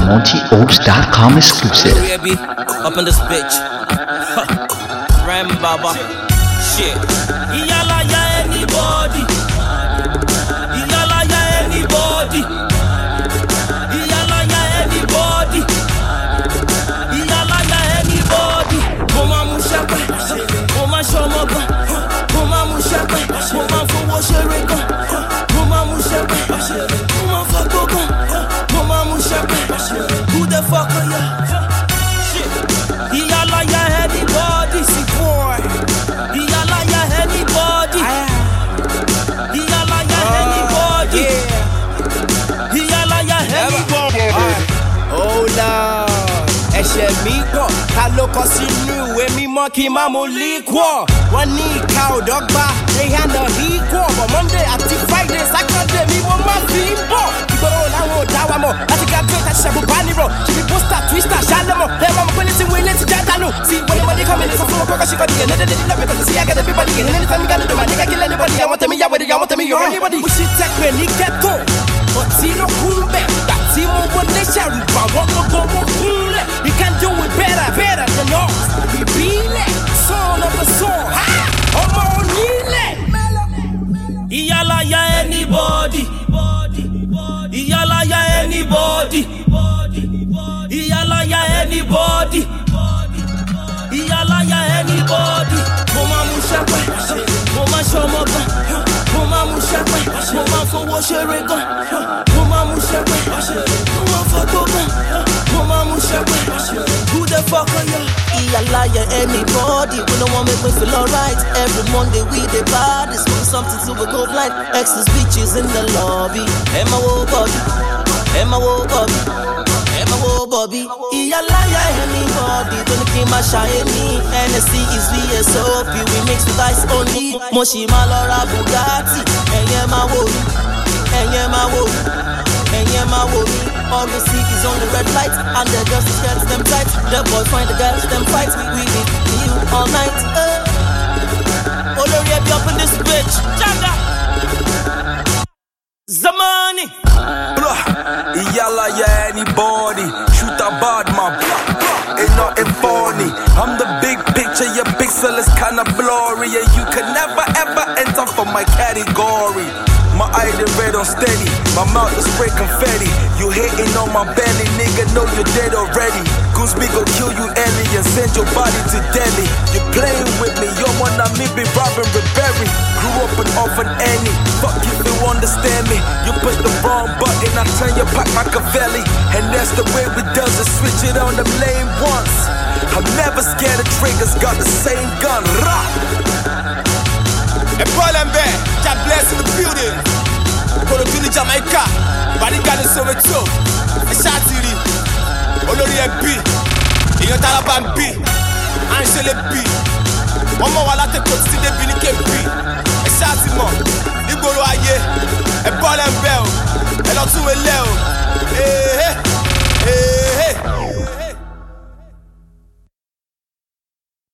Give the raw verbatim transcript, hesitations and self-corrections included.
Monty Oats dot com exclusive. Up in this bitch. Ram Baba. Shit. Yala ya anybody. Yala ya anybody. Yala ya anybody. Yala ya anybody. Mama mushapa. Mama shomaba. Mama mushapa. Mama fowo shereka. Mama mushapa. Mama fakoko. Mama mushapa. Who the fuck are you? Shit. Yala ya anybody. See boy. Yala ya anybody. Yala ya anybody. Yala ya anybody. Oh Lord, ẹ̀ṣẹ̀ mi pọ̀, ká ló kọ sínú ìwé mímọ́ kí má mo líkọ̀. Wọ́n ní ìka òdọ́gba, ìhànà ìkọ̀. But Monday àti Friday, Saturday mi mo máa fi ń bọ̀. Ìgboro làwọn ò dá wa mọ̀, láti ga gbé tàṣẹ ṣẹ̀bù bá nírọ̀. Ṣèbí pósítà, twista, ṣálẹ̀mọ̀. Lẹ́yìn máa mọ̀ pé létí wo ilé ti já dànù. Sí wọlé wọlé kọ́ mi ní sọ fún wọn kọ́kọ́ ṣe kọ́ nìyẹn. Lẹ́dẹ̀ẹ́dẹ́ nílò mi kò sí yàgẹ́ tẹ́bí bọ́dì yẹn. Ní tẹ́mi gánà dùnmá, nígbà kí lẹ́ni bọ́dì yẹn. Wọ́n tẹ̀mí yàwé di yàwó tẹ̀mí yọ̀rọ̀ níbọ̀dì. Mo ṣì tẹ́ pé ní ghetto, ọtí ló kún bẹ́ẹ̀. Gbà tí mo wọlé ṣàrùbà wọn gbogbo wọn kúnlẹ̀. You can do it better, better than us. We be it, son of a son. Ọmọ onílẹ̀. Yala ya anybody. Yala ya anybody. Yala ya anybody. Yala ya anybody. Mo ma mu ṣẹpẹ, mo ma ṣọmọ gan. Mo ma mu ṣẹpẹ, mo ma fowó ṣeré gan. Mo ma mu ṣẹpẹ, mo ma fọgbó gan. Mo ma mu ṣẹpẹ. Who the fuck are you? Yala ya anybody. We don't want make me feel alright. Every Monday we dey party, smoke something till we go blind. Exes bitches in the lobby. Emma wo Bobby, Emma wo Bobby, Emma wo Bobby. Yala ya anybody. Don't keep my shiny. N S C is V S O P. We mix with ice only. Moshi Malora Bugatti. Enye ma wo mi, enye ma wo mi, enye ma wo mi. All we see is on the red light, and the girls gets them tight. The boy find the girls them fight. We need you all night. Uh. Olori be up in this bitch. Janda. Zamani. Yalla ya anybody. Shoot a bad man. Ain't nothing funny. I'm the big picture. Your pixel is kinda blurry, and you can never ever enter for my category. My eye they red on steady, my mouth is spray confetti. You hating on my belly, nigga, know you're dead already. Gooseby gon' kill you alien, send your body to Delhi. You playing with me, yo one of me be Robin Ribery. Grew up an orphan Annie, fuck if you understand me. You push the wrong button, I turn your back Machiavelli. And that's the way we does it, switch it on them lane once. I'm never scared of triggers, got the same gun, rah! A problem there, God bless in the building. Kolo to the Jamaica, body got the summer too. A shot to the Olori B, in your Taliban B, Angele B. One more while I take to the Binike B. A shot to more.